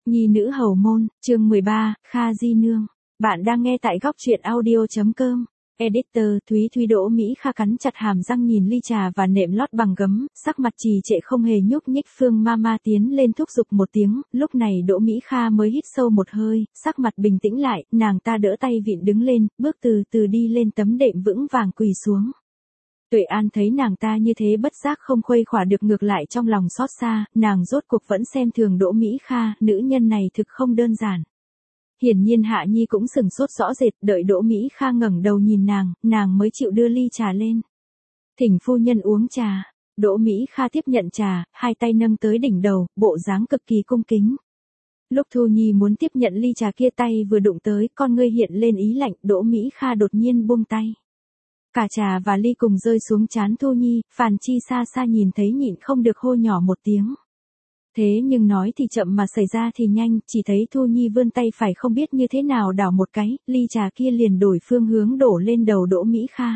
Nhi nữ hầu môn, chương 13, Kha Di Nương. Bạn đang nghe tại góc truyện audio.com. Editor, Thúy Đỗ Mỹ Kha cắn chặt hàm răng nhìn ly trà và nệm lót bằng gấm, sắc mặt trì trệ không hề nhúc nhích. Phương Mama tiến lên thúc giục một tiếng, lúc này Đỗ Mỹ Kha mới hít sâu một hơi, sắc mặt bình tĩnh lại, nàng ta đỡ tay vịn đứng lên, bước từ từ đi lên tấm đệm vững vàng quỳ xuống. Tuệ An thấy nàng ta như thế bất giác không khuây khỏa được, ngược lại trong lòng xót xa, nàng rốt cuộc vẫn xem thường Đỗ Mỹ Kha, nữ nhân này thực không đơn giản. Hiển nhiên Hạ Nhi cũng sừng sốt rõ rệt, đợi Đỗ Mỹ Kha ngẩng đầu nhìn nàng mới chịu đưa ly trà lên. Thỉnh phu nhân uống trà. Đỗ Mỹ Kha tiếp nhận trà, hai tay nâng tới đỉnh đầu, bộ dáng cực kỳ cung kính. Lúc Thu Nhi muốn tiếp nhận ly trà kia, tay vừa đụng tới, con ngươi hiện lên ý lạnh, Đỗ Mỹ Kha đột nhiên buông tay. Cả trà và ly cùng rơi xuống trán Thu Nhi, Phàn Chi xa xa nhìn thấy nhịn không được hô nhỏ một tiếng. Thế nhưng nói thì chậm mà xảy ra thì nhanh, chỉ thấy Thu Nhi vươn tay phải không biết như thế nào đảo một cái, ly trà kia liền đổi phương hướng đổ lên đầu Đỗ Mỹ Kha.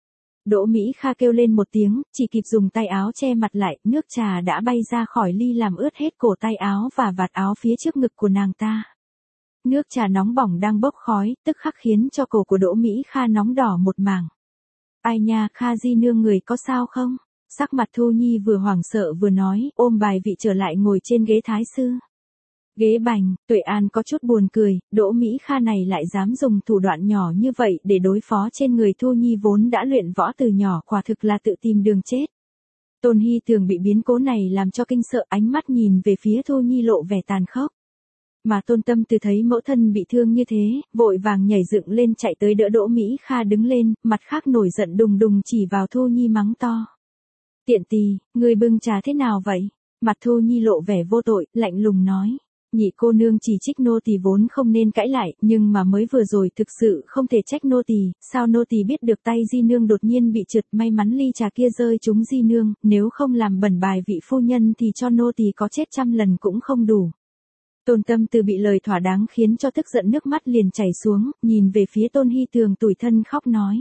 Đỗ Mỹ Kha kêu lên một tiếng, chỉ kịp dùng tay áo che mặt lại, nước trà đã bay ra khỏi ly làm ướt hết cổ tay áo và vạt áo phía trước ngực của nàng ta. Nước trà nóng bỏng đang bốc khói, tức khắc khiến cho cổ của Đỗ Mỹ Kha nóng đỏ một mảng. Ai nha, Kha Di Nương người có sao không? Sắc mặt Thu Nhi vừa hoảng sợ vừa nói, ôm bài vị trở lại ngồi trên ghế thái sư. Ghế bành, Tuệ An có chút buồn cười, Đỗ Mỹ Kha này lại dám dùng thủ đoạn nhỏ như vậy để đối phó trên người Thu Nhi vốn đã luyện võ từ nhỏ, quả thực là tự tìm đường chết. Tôn Hy Tường bị biến cố này làm cho kinh sợ, ánh mắt nhìn về phía Thu Nhi lộ vẻ tàn khốc. Mà Tôn Tâm Từ thấy mẫu thân bị thương như thế, vội vàng nhảy dựng lên chạy tới đỡ Đỗ Mỹ Kha đứng lên, mặt khác nổi giận đùng đùng chỉ vào Thu Nhi mắng to. Tiện tì, người bưng trà thế nào vậy? Mặt Thu Nhi lộ vẻ vô tội, lạnh lùng nói. Nhị cô nương chỉ trích nô tỳ vốn không nên cãi lại, nhưng mà mới vừa rồi thực sự không thể trách nô tỳ, sao nô tỳ biết được tay Di Nương đột nhiên bị trượt, may mắn ly trà kia rơi trúng Di Nương, nếu không làm bẩn bài vị phu nhân thì cho nô tỳ có chết 100 lần cũng không đủ. Tôn Tâm Từ bị lời thỏa đáng khiến cho tức giận, nước mắt liền chảy xuống, nhìn về phía Tôn Hy Tường tủi thân khóc nói.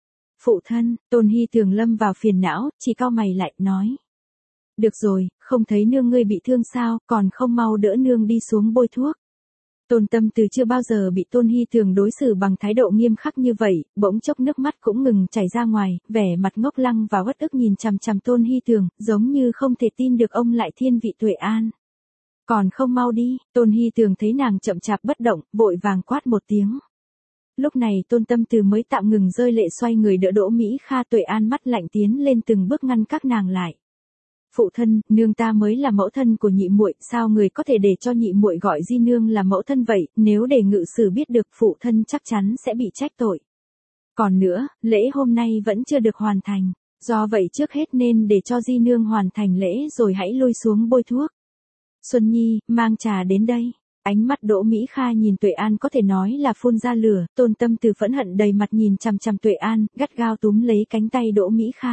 Phụ thân, Tôn Hy Tường lâm vào phiền não, chỉ cau mày lại, nói. Được rồi, không thấy nương ngươi bị thương sao, còn không mau đỡ nương đi xuống bôi thuốc. Tôn Tâm Từ chưa bao giờ bị Tôn Hy Tường đối xử bằng thái độ nghiêm khắc như vậy, bỗng chốc nước mắt cũng ngừng chảy ra ngoài, vẻ mặt ngốc lăng và uất ức nhìn chằm chằm Tôn Hy Tường, giống như không thể tin được ông lại thiên vị Tuệ An. Còn không mau đi, Tôn Hy Tường thấy nàng chậm chạp bất động, vội vàng quát một tiếng. Lúc này Tôn Tâm Từ mới tạm ngừng rơi lệ, xoay người đỡ Đỗ Mỹ Kha. Tuệ An mắt lạnh tiến lên từng bước ngăn các nàng lại. Phụ thân, nương ta mới là mẫu thân của nhị muội, sao người có thể để cho nhị muội gọi Di Nương là mẫu thân vậy, nếu để ngự sử biết được phụ thân chắc chắn sẽ bị trách tội. Còn nữa, lễ hôm nay vẫn chưa được hoàn thành, do vậy trước hết nên để cho Di Nương hoàn thành lễ rồi hãy lui xuống bôi thuốc. Xuân Nhi, mang trà đến đây. Ánh mắt Đỗ Mỹ Kha nhìn Tuệ An có thể nói là phun ra lửa, Tôn Tâm Từ phẫn hận đầy mặt nhìn chằm chằm Tuệ An, gắt gao túm lấy cánh tay Đỗ Mỹ Kha.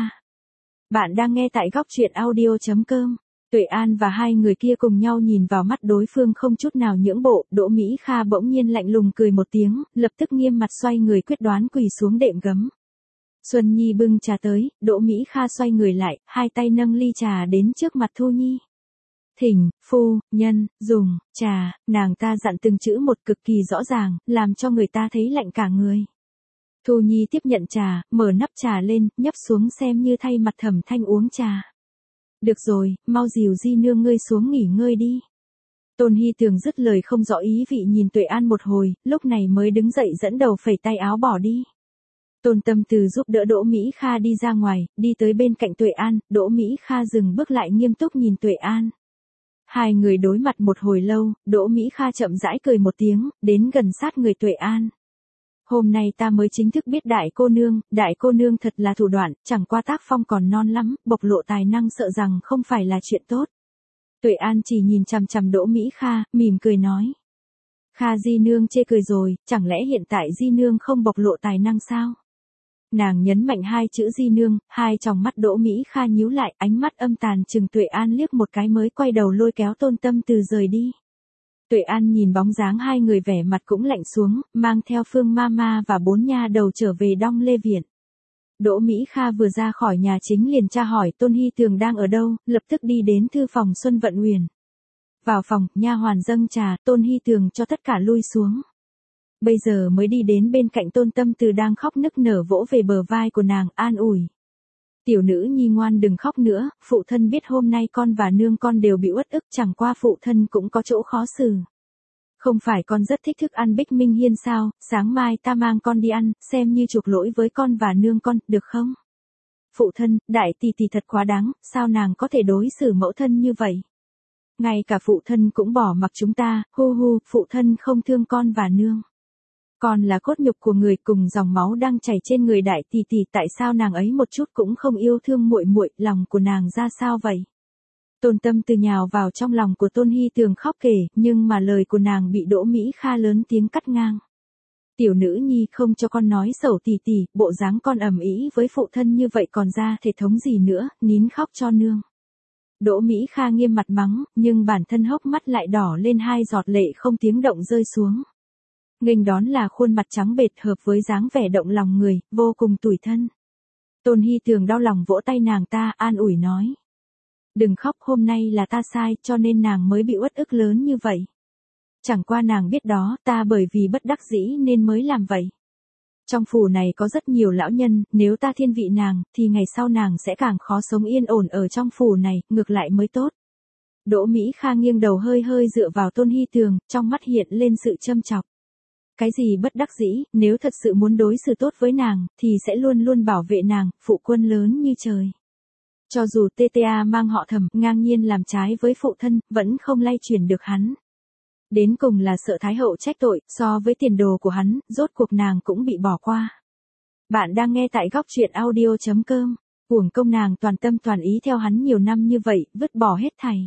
Bạn đang nghe tại góc truyện audio.com. Tuệ An và hai người kia cùng nhau nhìn vào mắt đối phương không chút nào nhưỡng bộ, Đỗ Mỹ Kha bỗng nhiên lạnh lùng cười một tiếng, lập tức nghiêm mặt xoay người quyết đoán quỳ xuống đệm gấm. Xuân Nhi bưng trà tới, Đỗ Mỹ Kha xoay người lại, hai tay nâng ly trà đến trước mặt Thu Nhi. Thỉnh, phu, nhân, dùng, trà, nàng ta dặn từng chữ một cực kỳ rõ ràng, làm cho người ta thấy lạnh cả người. Thu Nhi tiếp nhận trà, mở nắp trà lên, nhấp xuống xem như thay mặt Thẩm Thanh uống trà. Được rồi, mau dìu Di Nương ngươi xuống nghỉ ngơi đi. Tôn Hy Tường dứt lời không rõ ý vị nhìn Tuệ An một hồi, lúc này mới đứng dậy dẫn đầu phẩy tay áo bỏ đi. Tôn Tâm Từ giúp đỡ Đỗ Mỹ Kha đi ra ngoài, đi tới bên cạnh Tuệ An, Đỗ Mỹ Kha dừng bước lại nghiêm túc nhìn Tuệ An. Hai người đối mặt một hồi lâu, Đỗ Mỹ Kha chậm rãi cười một tiếng, đến gần sát người Tuệ An. Hôm nay ta mới chính thức biết đại cô nương thật là thủ đoạn, chẳng qua tác phong còn non lắm, bộc lộ tài năng sợ rằng không phải là chuyện tốt. Tuệ An chỉ nhìn chằm chằm Đỗ Mỹ Kha, mỉm cười nói. Kha Di Nương chê cười rồi, chẳng lẽ hiện tại Di Nương không bộc lộ tài năng sao? Nàng nhấn mạnh hai chữ Di Nương, hai tròng mắt Đỗ Mỹ Kha nhíu lại, ánh mắt âm tàn chừng Tuệ An liếc một cái mới quay đầu lôi kéo Tôn Tâm Từ rời đi. Tuệ An nhìn bóng dáng hai người vẻ mặt cũng lạnh xuống, mang theo Phương Mama và 4 nha đầu trở về Đong Lê Viện. Đỗ Mỹ Kha vừa ra khỏi nhà chính liền tra hỏi Tôn Hy Tường đang ở đâu, lập tức đi đến thư phòng Xuân Vận Huyền. Vào phòng, nha hoàn dâng trà, Tôn Hy Tường cho tất cả lui xuống. Bây giờ mới đi đến bên cạnh Tôn Tâm Từ đang khóc nức nở vỗ về bờ vai của nàng, an ủi. Tiểu nữ nhi ngoan đừng khóc nữa, phụ thân biết hôm nay con và nương con đều bị uất ức, chẳng qua phụ thân cũng có chỗ khó xử. Không phải con rất thích thức ăn Bích Minh Hiên sao, sáng mai ta mang con đi ăn, xem như chuộc lỗi với con và nương con, được không? Phụ thân, đại tỷ tỷ thật quá đáng, sao nàng có thể đối xử mẫu thân như vậy? Ngay cả phụ thân cũng bỏ mặc chúng ta, hu hu, phụ thân không thương con và nương. Con là cốt nhục của người cùng dòng máu đang chảy trên người đại tỷ tỷ, tại sao nàng ấy một chút cũng không yêu thương muội muội, lòng của nàng ra sao vậy? Tôn Tâm Từ nhào vào trong lòng của Tôn Hy Tường khóc kể, nhưng mà lời của nàng bị Đỗ Mỹ Kha lớn tiếng cắt ngang. Tiểu nữ nhi không cho con nói xấu tỷ tỷ, bộ dáng con ầm ĩ với phụ thân như vậy còn ra thể thống gì nữa, nín khóc cho nương. Đỗ Mỹ Kha nghiêm mặt mắng, nhưng bản thân hốc mắt lại đỏ lên, 2 giọt lệ không tiếng động rơi xuống. Nghênh đón là khuôn mặt trắng bệch hợp với dáng vẻ động lòng người, vô cùng tủi thân. Tôn Hy Tường đau lòng vỗ tay nàng ta, an ủi nói. Đừng khóc, hôm nay là ta sai, cho nên nàng mới bị uất ức lớn như vậy. Chẳng qua nàng biết đó, ta bởi vì bất đắc dĩ nên mới làm vậy. Trong phủ này có rất nhiều lão nhân, nếu ta thiên vị nàng, thì ngày sau nàng sẽ càng khó sống yên ổn ở trong phủ này, ngược lại mới tốt. Đỗ Mỹ Kha nghiêng đầu hơi hơi dựa vào Tôn Hy Tường, trong mắt hiện lên sự châm chọc. Cái gì bất đắc dĩ, nếu thật sự muốn đối xử tốt với nàng, thì sẽ luôn luôn bảo vệ nàng, phụ quân lớn như trời. Cho dù TTA mang họ Thẩm, ngang nhiên làm trái với phụ thân, vẫn không lay chuyển được hắn. Đến cùng là sợ Thái hậu trách tội, so với tiền đồ của hắn, rốt cuộc nàng cũng bị bỏ qua. Bạn đang nghe tại góc truyện audio.com. Uổng công nàng toàn tâm toàn ý theo hắn nhiều năm như vậy, vứt bỏ hết thảy.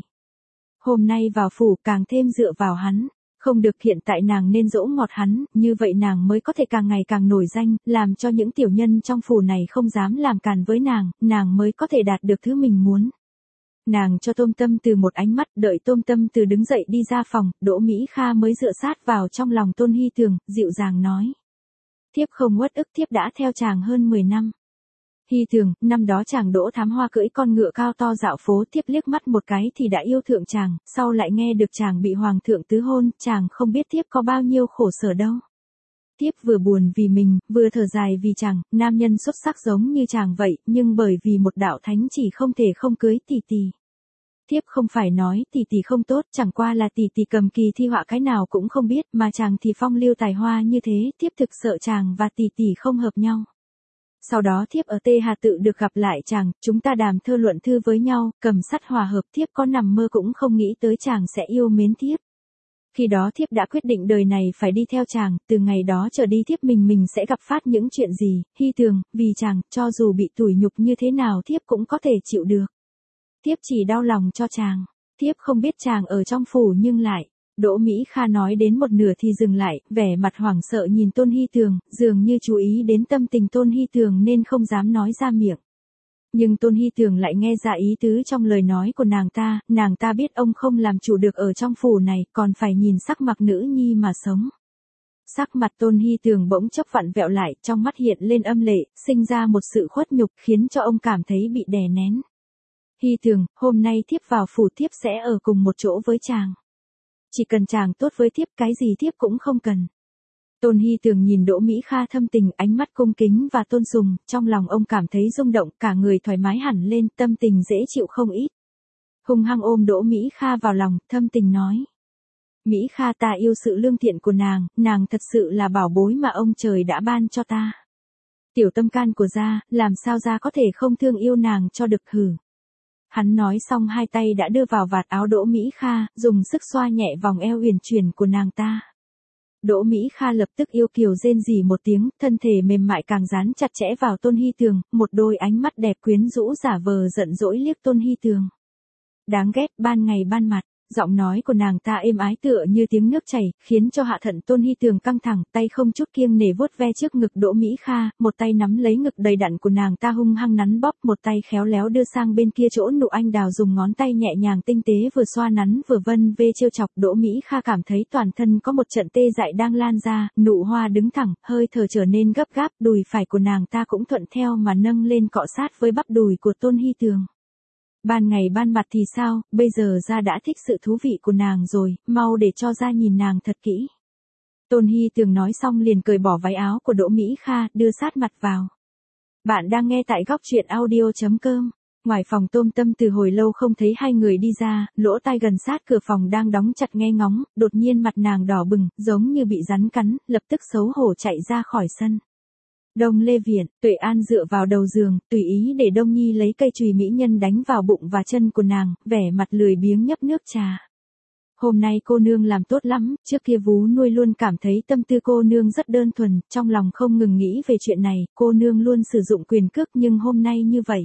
Hôm nay vào phủ càng thêm dựa vào hắn. Không được, hiện tại nàng nên dỗ ngọt hắn, như vậy nàng mới có thể càng ngày càng nổi danh, làm cho những tiểu nhân trong phủ này không dám làm càn với nàng mới có thể đạt được thứ mình muốn. Nàng cho Tôn Tâm Từ một ánh mắt, đợi Tôn Tâm Từ đứng dậy đi ra phòng, Đỗ Mỹ Kha mới dựa sát vào trong lòng Tôn Hy Tường, dịu dàng nói. Thiếp không uất ức, thiếp đã theo chàng hơn 10 năm. Hy Tường, năm đó chàng Đỗ Thám Hoa cưỡi con ngựa cao to dạo phố, thiếp liếc mắt một cái thì đã yêu thượng chàng, sau lại nghe được chàng bị hoàng thượng tứ hôn, chàng không biết thiếp có bao nhiêu khổ sở đâu. Thiếp vừa buồn vì mình, vừa thở dài vì chàng, nam nhân xuất sắc giống như chàng vậy, nhưng bởi vì một đạo thánh chỉ không thể không cưới tỷ tỷ. Thiếp không phải nói tỷ tỷ không tốt, chẳng qua là tỷ tỷ cầm kỳ thi họa cái nào cũng không biết, mà chàng thì phong lưu tài hoa như thế, thiếp thực sợ chàng và tỷ tỷ không hợp nhau. Sau đó thiếp ở Tê Hà Tự được gặp lại chàng, chúng ta đàm thơ luận thư với nhau, cầm sắt hòa hợp, thiếp có nằm mơ cũng không nghĩ tới chàng sẽ yêu mến thiếp. Khi đó thiếp đã quyết định đời này phải đi theo chàng, từ ngày đó trở đi thiếp mình sẽ gặp phát những chuyện gì, Hy Tường, vì chàng, cho dù bị tủi nhục như thế nào thiếp cũng có thể chịu được. Thiếp chỉ đau lòng cho chàng, thiếp không biết chàng ở trong phủ nhưng lại. Đỗ Mỹ Kha nói đến một nửa thì dừng lại, vẻ mặt hoảng sợ nhìn Tôn Hy Tường, dường như chú ý đến tâm tình Tôn Hy Tường nên không dám nói ra miệng. Nhưng Tôn Hy Tường lại nghe ra ý tứ trong lời nói của nàng ta biết ông không làm chủ được ở trong phủ này, còn phải nhìn sắc mặt nữ nhi mà sống. Sắc mặt Tôn Hy Tường bỗng chốc vặn vẹo lại, trong mắt hiện lên âm lệ, sinh ra một sự khuất nhục khiến cho ông cảm thấy bị đè nén. Hy Tường, hôm nay thiếp vào phủ thiếp sẽ ở cùng một chỗ với chàng. Chỉ cần chàng tốt với thiếp, cái gì thiếp cũng không cần. Tôn Hy Tường nhìn Đỗ Mỹ Kha thâm tình, ánh mắt cung kính và tôn sùng, trong lòng ông cảm thấy rung động, cả người thoải mái hẳn lên, tâm tình dễ chịu không ít. Hung hăng ôm Đỗ Mỹ Kha vào lòng, thâm tình nói. Mỹ Kha, ta yêu sự lương thiện của nàng thật sự là bảo bối mà ông trời đã ban cho ta. Tiểu tâm can của gia, làm sao gia có thể không thương yêu nàng cho được hử. Hắn nói xong hai tay đã đưa vào vạt áo Đỗ Mỹ Kha, dùng sức xoa nhẹ vòng eo uyển chuyển của nàng ta. Đỗ Mỹ Kha lập tức yêu kiều rên rỉ một tiếng, thân thể mềm mại càng dán chặt chẽ vào Tôn Hy Tường, một đôi ánh mắt đẹp quyến rũ giả vờ giận dỗi liếc Tôn Hy Tường. Đáng ghét, ban ngày ban mặt. Giọng nói của nàng ta êm ái tựa như tiếng nước chảy, khiến cho hạ thận Tôn Hy Tường căng thẳng, tay không chút kiêng nể vuốt ve trước ngực Đỗ Mỹ Kha, một tay nắm lấy ngực đầy đặn của nàng ta hung hăng nắn bóp, một tay khéo léo đưa sang bên kia chỗ nụ anh đào, dùng ngón tay nhẹ nhàng tinh tế vừa xoa nắn vừa vân vê trêu chọc. Đỗ Mỹ Kha cảm thấy toàn thân có một trận tê dại đang lan ra, nụ hoa đứng thẳng, hơi thở trở nên gấp gáp, đùi phải của nàng ta cũng thuận theo mà nâng lên cọ sát với bắp đùi của Tôn Hy Tường. Ban ngày ban mặt thì sao, bây giờ ra đã thích sự thú vị của nàng rồi, mau để cho ra nhìn nàng thật kỹ. Tôn Hy Tường nói xong liền cởi bỏ váy áo của Đỗ Mỹ Kha, đưa sát mặt vào. Bạn đang nghe tại góc truyện audio.com. Ngoài phòng Tôm Tâm từ hồi lâu không thấy hai người đi ra, lỗ tai gần sát cửa phòng đang đóng chặt nghe ngóng, đột nhiên mặt nàng đỏ bừng, giống như bị rắn cắn, lập tức xấu hổ chạy ra khỏi sân. Đông Lê Viện, Tuệ An dựa vào đầu giường, tùy ý để Đông Nhi lấy cây chùy mỹ nhân đánh vào bụng và chân của nàng, vẻ mặt lười biếng nhấp nước trà. Hôm nay cô nương làm tốt lắm, trước kia Vú Nuôi luôn cảm thấy tâm tư cô nương rất đơn thuần, trong lòng không ngừng nghĩ về chuyện này, cô nương luôn sử dụng quyền cước nhưng hôm nay như vậy.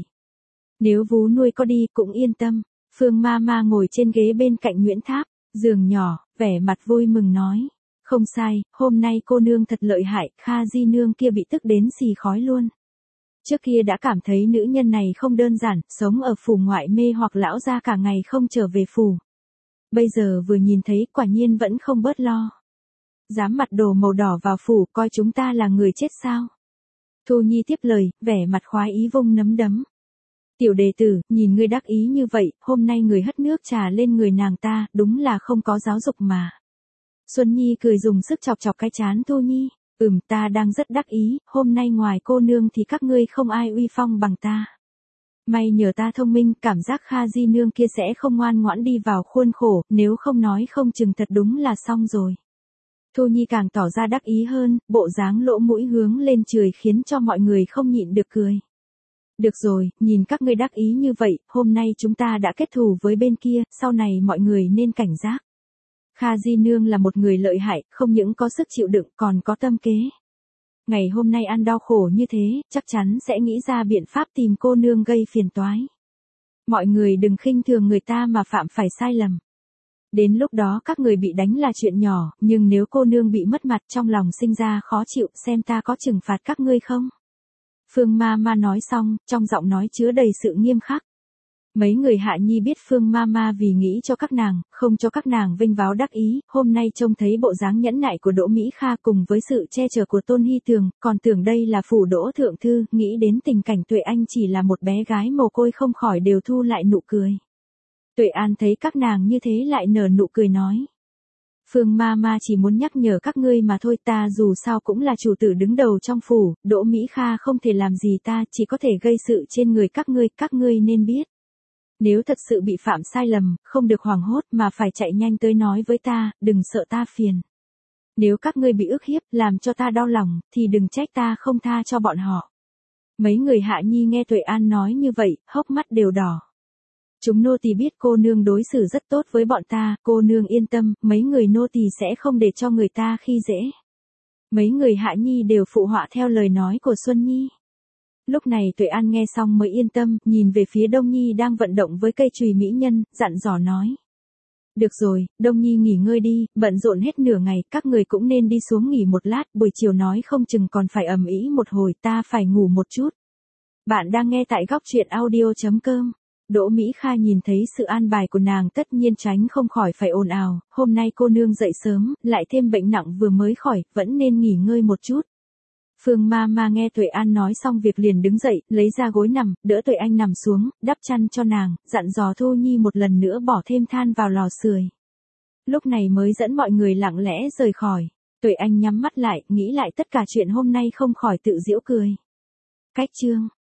Nếu Vú Nuôi có đi cũng yên tâm. Phương Mama ngồi trên ghế bên cạnh Nguyễn Tháp, giường nhỏ, vẻ mặt vui mừng nói. Không sai, hôm nay cô nương thật lợi hại, Kha Di nương kia bị tức đến xì khói luôn. Trước kia đã cảm thấy nữ nhân này không đơn giản, sống ở phủ ngoại mê hoặc lão gia cả ngày không trở về phủ. Bây giờ vừa nhìn thấy quả nhiên vẫn không bớt lo. Dám mặt đồ màu đỏ vào phủ, coi chúng ta là người chết sao? Thu Nhi tiếp lời, vẻ mặt khoái ý vung nắm đấm. Tiểu đệ tử, nhìn ngươi đắc ý như vậy, hôm nay người hất nước trà lên người nàng ta, đúng là không có giáo dục mà. Xuân Nhi cười dùng sức chọc chọc cái trán Thu Nhi, ta đang rất đắc ý, hôm nay ngoài cô nương thì các ngươi không ai uy phong bằng ta. May nhờ ta thông minh, cảm giác Kha Di nương kia sẽ không ngoan ngoãn đi vào khuôn khổ, nếu không nói không chừng thật đúng là xong rồi. Thu Nhi càng tỏ ra đắc ý hơn, bộ dáng lỗ mũi hướng lên trời khiến cho mọi người không nhịn được cười. Được rồi, nhìn các ngươi đắc ý như vậy, hôm nay chúng ta đã kết thù với bên kia, sau này mọi người nên cảnh giác. Kha Di nương là một người lợi hại, không những có sức chịu đựng còn có tâm kế. Ngày hôm nay ăn đau khổ như thế, chắc chắn sẽ nghĩ ra biện pháp tìm cô nương gây phiền toái. Mọi người đừng khinh thường người ta mà phạm phải sai lầm. Đến lúc đó các người bị đánh là chuyện nhỏ, nhưng nếu cô nương bị mất mặt trong lòng sinh ra khó chịu, xem ta có trừng phạt các ngươi không? Phương Mama nói xong, trong giọng nói chứa đầy sự nghiêm khắc. Mấy người Hạ Nhi biết Phương Mama vì nghĩ cho các nàng, không cho các nàng vinh váo đắc ý, hôm nay trông thấy bộ dáng nhẫn nại của Đỗ Mỹ Kha cùng với sự che chở của Tôn Hy Tường, còn tưởng đây là phủ Đỗ thượng thư, nghĩ đến tình cảnh Tuệ Anh chỉ là một bé gái mồ côi không khỏi đều thu lại nụ cười. Tuệ An thấy các nàng như thế lại nở nụ cười nói. Phương Mama chỉ muốn nhắc nhở các ngươi mà thôi, ta dù sao cũng là chủ tử đứng đầu trong phủ, Đỗ Mỹ Kha không thể làm gì ta, chỉ có thể gây sự trên người các ngươi nên biết. Nếu thật sự bị phạm sai lầm, không được hoảng hốt mà phải chạy nhanh tới nói với ta, đừng sợ ta phiền. Nếu các ngươi bị ức hiếp, làm cho ta đau lòng, thì đừng trách ta không tha cho bọn họ. Mấy người Hạ Nhi nghe Tuệ An nói như vậy, hốc mắt đều đỏ. Chúng nô tỳ biết cô nương đối xử rất tốt với bọn ta, cô nương yên tâm, mấy người nô tỳ sẽ không để cho người ta khi dễ. Mấy người Hạ Nhi đều phụ họa theo lời nói của Xuân Nhi. Lúc này Tuệ An nghe xong mới yên tâm, nhìn về phía Đông Nhi đang vận động với cây chùy mỹ nhân, dặn dò nói. Được rồi, Đông Nhi nghỉ ngơi đi, bận rộn hết nửa ngày, các người cũng nên đi xuống nghỉ một lát, buổi chiều nói không chừng còn phải ầm ĩ một hồi, ta phải ngủ một chút. Bạn đang nghe tại góc truyện audio.com. Đỗ Mỹ Kha nhìn thấy sự an bài của nàng tất nhiên tránh không khỏi phải ồn ào, hôm nay cô nương dậy sớm, lại thêm bệnh nặng vừa mới khỏi, vẫn nên nghỉ ngơi một chút. Phương Mama nghe Tuệ An nói xong việc liền đứng dậy, lấy ra gối nằm, đỡ Tuệ Anh nằm xuống, đắp chăn cho nàng, dặn dò Thu Nhi một lần nữa bỏ thêm than vào lò sưởi. Lúc này mới dẫn mọi người lặng lẽ rời khỏi. Tuệ Anh nhắm mắt lại, nghĩ lại tất cả chuyện hôm nay không khỏi tự giễu cười. Cách chương